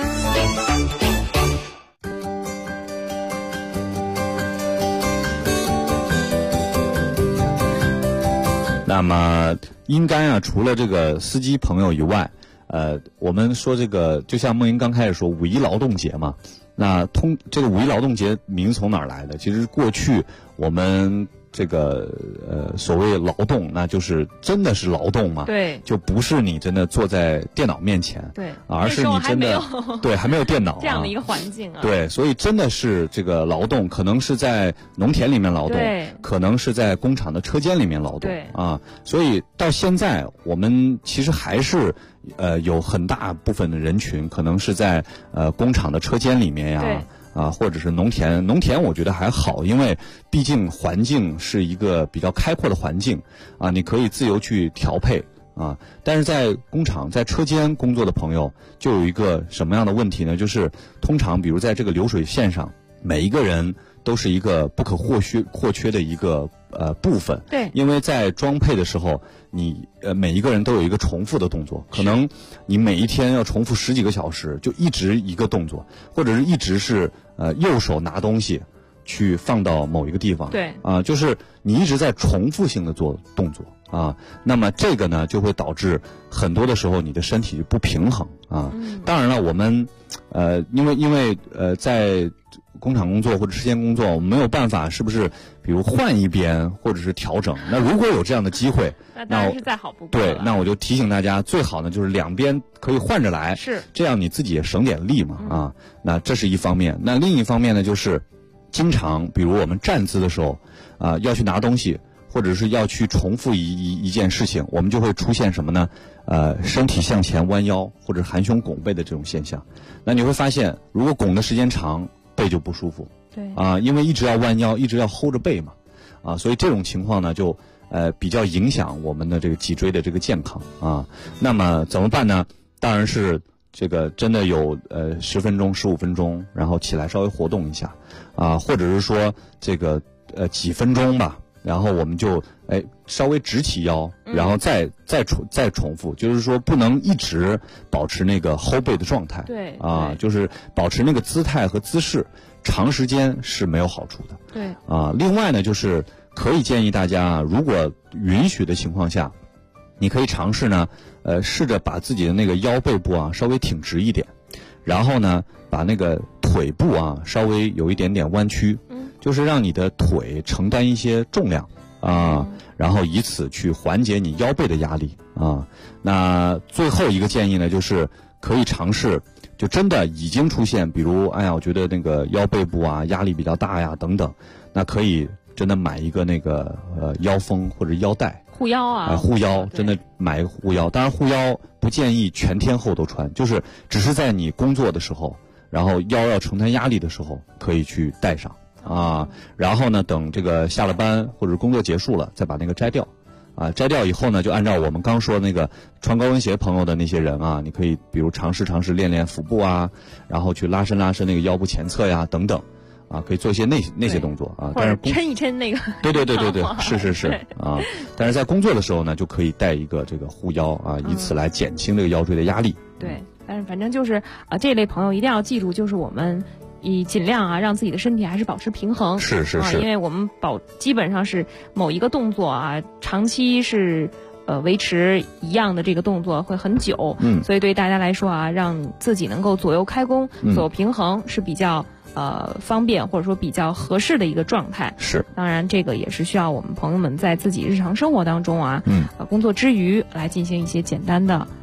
那么应该除了这个司机朋友以外，我们说这个就像梦莹刚开始说五一劳动节嘛，那这个五一劳动节名从哪儿来的？其实过去我们这个所谓劳动，那就是真的是劳动嘛？ 对， 就不是你真的坐在电脑面前， 对， 而是你真的对还没有电脑这样的一个环境啊。 对，所以真的是这个劳动，可能是在农田里面劳动，可能是在工厂的车间里面劳动， 对啊，所以到现在我们其实还是有很大部分的人群可能是在工厂的车间里面呀。或者是农田我觉得还好，因为毕竟环境是一个比较开阔的环境啊，你可以自由去调配啊。但是在工厂在车间工作的朋友就有一个什么样的问题呢？就是通常比如在这个流水线上，每一个人都是一个不可或缺的一个部分。 对， 因为在装配的时候，你每一个人都有一个重复的动作，可能你每一天要重复10几个小时，就一直一个动作，或者是一直是右手拿东西去放到某一个地方。 对就是你一直在重复性的做动作啊，那么这个呢就会导致很多的时候你的身体不平衡啊。当然了，我们因为在工厂工作或者车间工作，我们没有办法是不是比如换一边或者是调整。那如果有这样的机会， 那当然是再好不过了。 对，那我就提醒大家，最好呢就是两边可以换着来， 是这样你自己也省点力嘛啊。那这是一方面。那另一方面呢，就是经常比如我们站姿的时候要去拿东西，或者是要去重复一件事情，我们就会出现什么呢？身体向前弯腰或者含胸拱背的这种现象。那你会发现，如果拱的时间长，背就不舒服。 对因为一直要弯腰，一直要 hold 着背嘛所以这种情况呢就比较影响我们的这个脊椎的这个健康那么怎么办呢？当然是这个真的有10分钟15分钟，然后起来稍微活动一下或者是说这个几分钟吧，然后我们就稍微直起腰，然后再重复，就是说不能一直保持那个 hold 背的状态。 对就是保持那个姿态和姿势，长时间是没有好处的。 对另外呢，就是可以建议大家，如果允许的情况下，你可以尝试呢，试着把自己的那个腰背部稍微挺直一点，然后呢，把那个腿部稍微有一点点弯曲，就是让你的腿承担一些重量然后以此去缓解你腰背的压力那最后一个建议呢，就是可以尝试，就真的已经出现，比如我觉得那个腰背部压力比较大呀等等，那可以真的买一个那个腰封或者腰带护腰护腰，真的买一个护腰。当然护腰不建议全天候都穿，就是只是在你工作的时候，然后腰要承担压力的时候可以去戴上然后呢，等这个下了班或者工作结束了，再把那个摘掉摘掉以后呢，就按照我们刚说那个穿高跟鞋朋友的那些人你可以比如尝试练练腹部然后去拉伸那个腰部前侧呀等等可以做一些那些动作但是抻一抻那个对是但是在工作的时候呢，就可以带一个这个护腰以此来减轻这个腰椎的压力。 对，但是反正就是这类朋友一定要记住，就是我们尽量让自己的身体还是保持平衡。 是因为我们基本上是某一个动作长期是维持一样的这个动作会很久所以对大家来说让自己能够左右开弓左右平衡是比较方便或者说比较合适的一个状态。 是， 当然这个也是需要我们朋友们在自己日常生活当中工作之余来进行一些简单的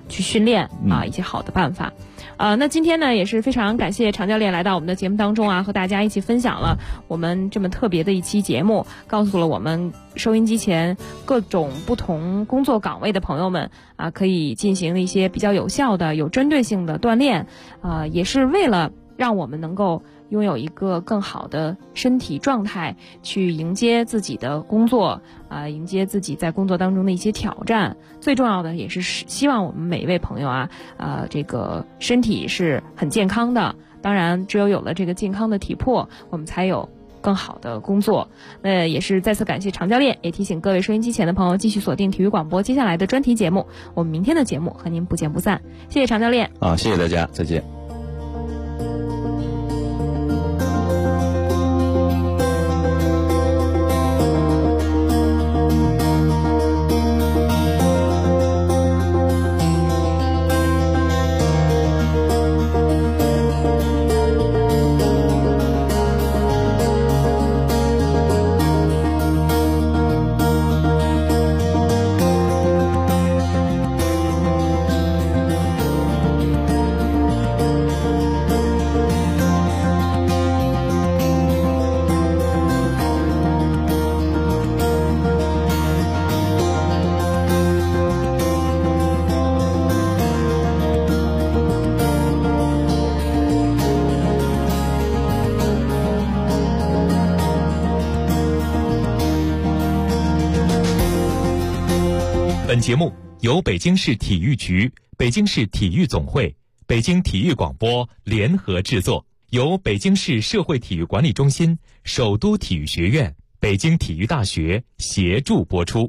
去训练一些好的办法。那今天呢也是非常感谢常教练来到我们的节目当中和大家一起分享了我们这么特别的一期节目，告诉了我们收音机前各种不同工作岗位的朋友们可以进行一些比较有效的、有针对性的锻炼，也是为了让我们能够拥有一个更好的身体状态，去迎接自己的工作迎接自己在工作当中的一些挑战。最重要的也是希望我们每一位朋友这个身体是很健康的。当然只有了这个健康的体魄，我们才有更好的工作。也是再次感谢常教练，也提醒各位收音机前的朋友继续锁定体育广播接下来的专题节目，我们明天的节目和您不见不散。谢谢常教练谢谢大家，再见。 本节目由北京市体育局、北京市体育总会、北京体育广播联合制作，由北京市社会体育管理中心、首都体育学院、北京体育大学协助播出。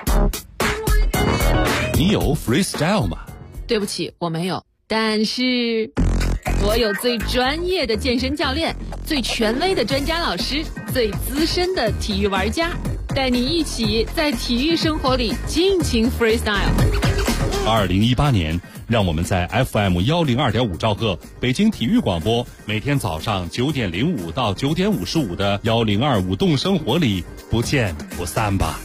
你有 freestyle 吗？ 对不起，我没有。但是我有最专业的健身教练，最权威的专家老师，最资深的体育玩家，带你一起在体育生活里尽情 freestyle。 2018年，让我们在 FM102.5兆赫北京体育广播每天早上9点05到9点55的102舞动生活里不见不散吧。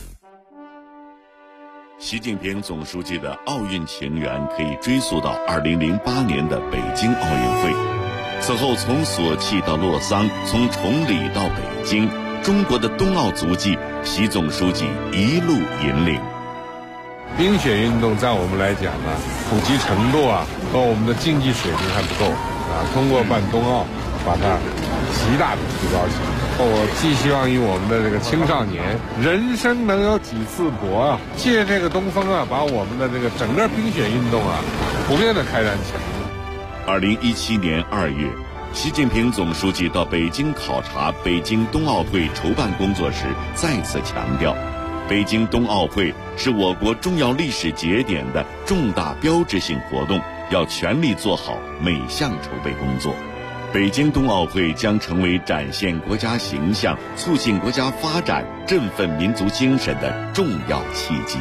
习近平总书记的奥运情缘可以追溯到2008年的北京奥运会。此后从索契到洛桑，从崇礼到北京，中国的冬奥足迹，习总书记一路引领。 冰雪运动在我们来讲呢，普及程度和我们的竞技水平还不够通过办冬奥，把它极大的提高起来。我寄希望于我们的这个青少年，人生能有几次搏借这个东风把我们的这个整个冰雪运动普遍的开展起来。 2017年2月，习近平总书记到北京考察北京冬奥会筹办工作时，再次强调，北京冬奥会是我国重要历史节点的重大标志性活动，要全力做好每项筹备工作。北京冬奥会将成为展现国家形象、促进国家发展、振奋民族精神的重要契机。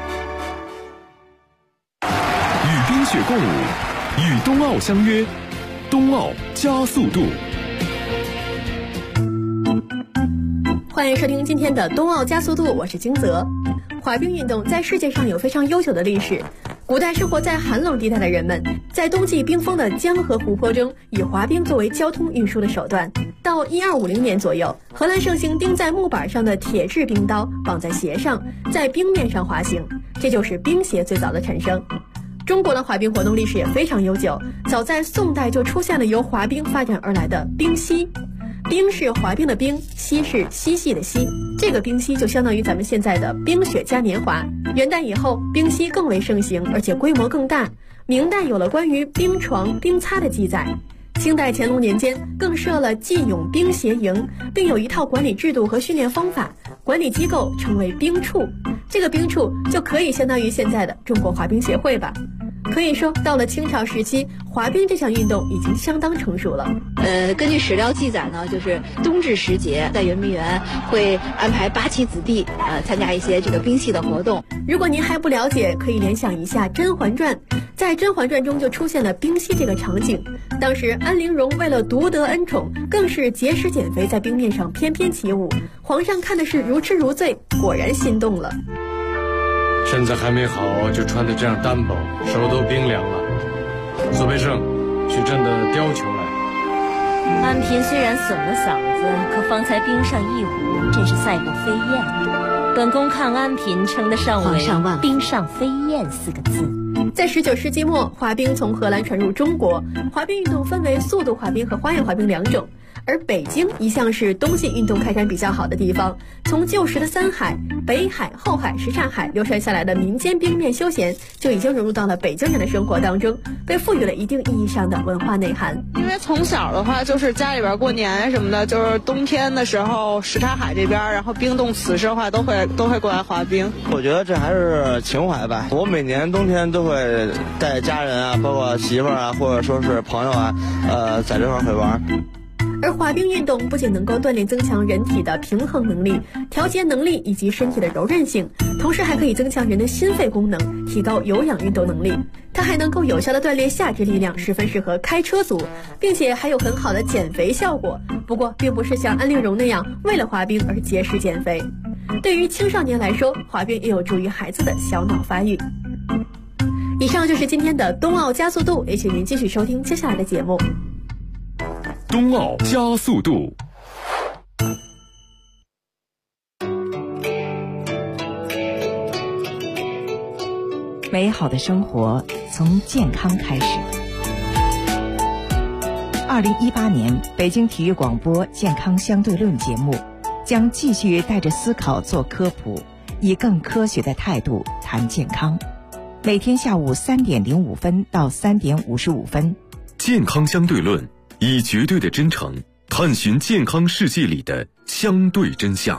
与冰雪共舞，与冬奥相约，冬奥加速度。 欢迎收听今天的冬奥加速度，我是金泽。滑冰运动在世界上有非常悠久的历史。古代生活在寒冷地带的人们，在冬季冰封的江和湖泊中，以滑冰作为交通运输的手段。到1250年左右，荷兰盛行钉在木板上的铁制冰刀绑在鞋上，在冰面上滑行，这就是冰鞋最早的产生。中国的滑冰活动历史也非常悠久，早在宋代就出现了由滑冰发展而来的冰嬉。冰是滑冰的冰，嬉是嬉戏的嬉，这个冰嬉就相当于咱们现在的冰雪嘉年华。元代以后，冰嬉更为盛行，而且规模更大。明代有了关于冰床、冰擦的记载。清代乾隆年间更设了季泳冰协营，并有一套管理制度和训练方法，管理机构称为冰处。这个冰处就可以相当于现在的中国滑冰协会吧。可以说，到了清朝时期，滑冰这项运动已经相当成熟了。 根据史料记载呢，就是冬至时节，在圆明园会安排八旗子弟参加一些这个冰戏的活动。 如果您还不了解，可以联想一下《甄嬛传》，在《甄嬛传》中就出现了冰戏这个场景。当时安陵容为了独得恩宠，更是节食减肥，在冰面上翩翩起舞。皇上看的是如痴如醉，果然心动了。 身子还没好就穿得这样单薄，手都冰凉了。苏培盛，去朕的貂裘来。 安嫔虽然损了嗓子，可方才冰上一壶，真是赛过飞燕。本宫看安嫔称得上为“冰上飞燕”4个字。 在19世纪末，滑冰从荷兰传入中国。滑冰运动分为速度滑冰和花样滑冰2种。而北京一向是冬季运动开展比较好的地方，从旧时的三海、北海、后海、什刹海流传下来的民间冰面休闲，就已经融入到了北京人的生活当中，被赋予了一定意义上的文化内涵。 因为从小的话，就是家里边过年什么的，就是冬天的时候，什刹海这边，然后冰冻此时的话，都会过来滑冰。 我觉得这还是情怀吧。我每年冬天都会带家人啊，包括媳妇儿啊，或者说是朋友啊，在这块会玩。 而滑冰运动不仅能够锻炼增强人体的平衡能力、调节能力以及身体的柔韧性，同时还可以增强人的心肺功能，提高有氧运动能力。它还能够有效地锻炼下肢力量，十分适合开车族，并且还有很好的减肥效果。不过并不是像安陵容那样为了滑冰而节食减肥。对于青少年来说，滑冰也有助于孩子的小脑发育。以上就是今天的冬奥加速度，也请您继续收听接下来的节目。 冬奥加速度。 美好的生活从健康开始。2018年北京体育广播健康相对论节目将继续带着思考做科普，以更科学的态度谈健康。每天下午3点05分到3点55分。 健康相对论，以绝对的真诚探寻健康世界里的相对真相。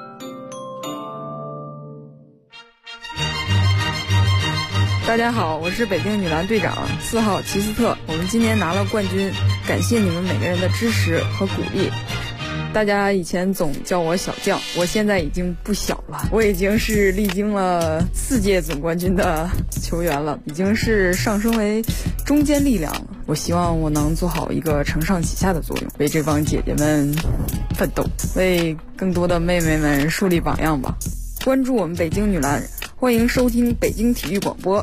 大家好，我是北京女篮队长4号齐斯特，我们今年拿了冠军，感谢你们每个人的支持和鼓励。大家以前总叫我小将，我现在已经不小了，我已经是历经了4届总冠军的球员了，已经是上升为中坚力量了。我希望我能做好一个承上启下的作用，为这帮姐姐们奋斗，为更多的妹妹们树立榜样吧。关注我们北京女篮，欢迎收听北京体育广播。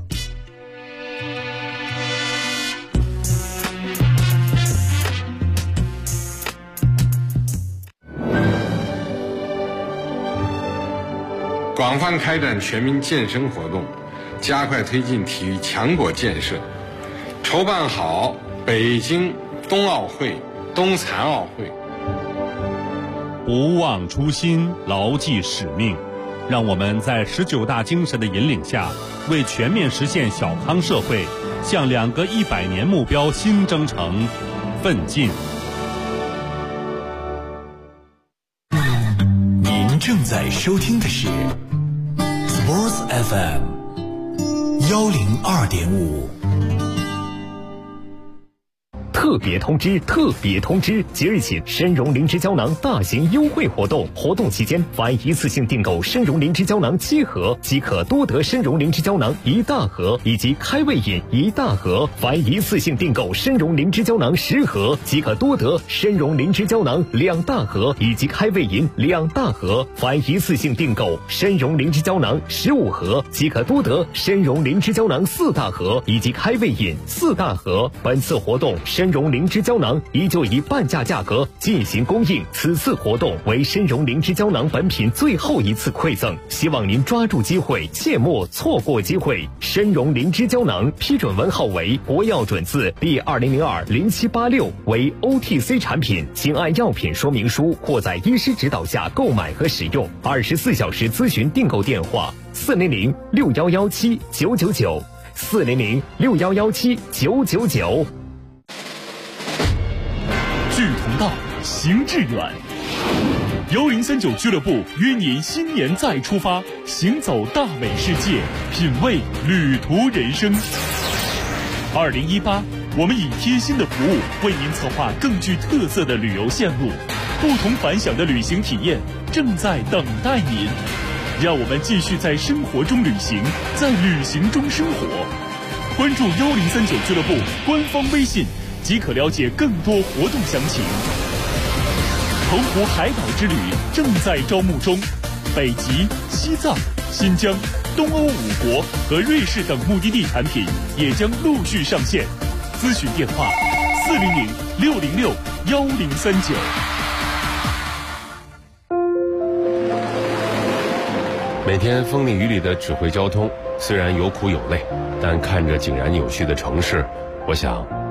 广泛开展全民健身活动，加快推进体育强国建设，筹办好北京冬奥会、冬残奥会。 不忘初心，牢记使命，让我们在19大精神的引领下，为全面实现小康社会，向2个100年目标新征程奋进。 您正在收听的是 Sports FM 102.5。 特别通知！特别通知！即日起，参茸灵芝胶囊大型优惠活动，活动期间，凡一次性订购参茸灵芝胶囊7盒，即可多得参茸灵芝胶囊1大盒，以及开胃饮1大盒；凡一次性订购参茸灵芝胶囊10盒，即可多得参茸灵芝胶囊2大盒，以及开胃饮2大盒；凡一次性订购参茸灵芝胶囊15盒，即可多得参茸灵芝胶囊4大盒，以及开胃饮4大盒。本次活动参茸灵芝胶囊依旧以半价价格进行供应，此次活动为参茸灵芝胶囊本品最后一次馈赠，希望您抓住机会，切莫错过机会。参茸灵芝胶囊批准文号为国药准字第20020786，为 OTC 产品，请按药品说明书或在医师指导下购买和使用。24小时咨询订购电话4006117999400611799。 志同道，行致远。1039俱乐部约您新年再出发，行走大美世界，品味旅途人生。2018，我们以贴心的服务为您策划更具特色的旅游线路，不同凡响的旅行体验正在等待您。让我们继续在生活中旅行，在旅行中生活。关注1039俱乐部官方微信，即可了解更多活动详情。澎湖海岛之旅正在招募中，北极、西藏、新疆、 东欧5国和瑞士等目的地产品也将陆续上线。咨询电话400-606-1039。 每天风里雨里的指挥交通，虽然有苦有累，但看着井然有序的城市，我想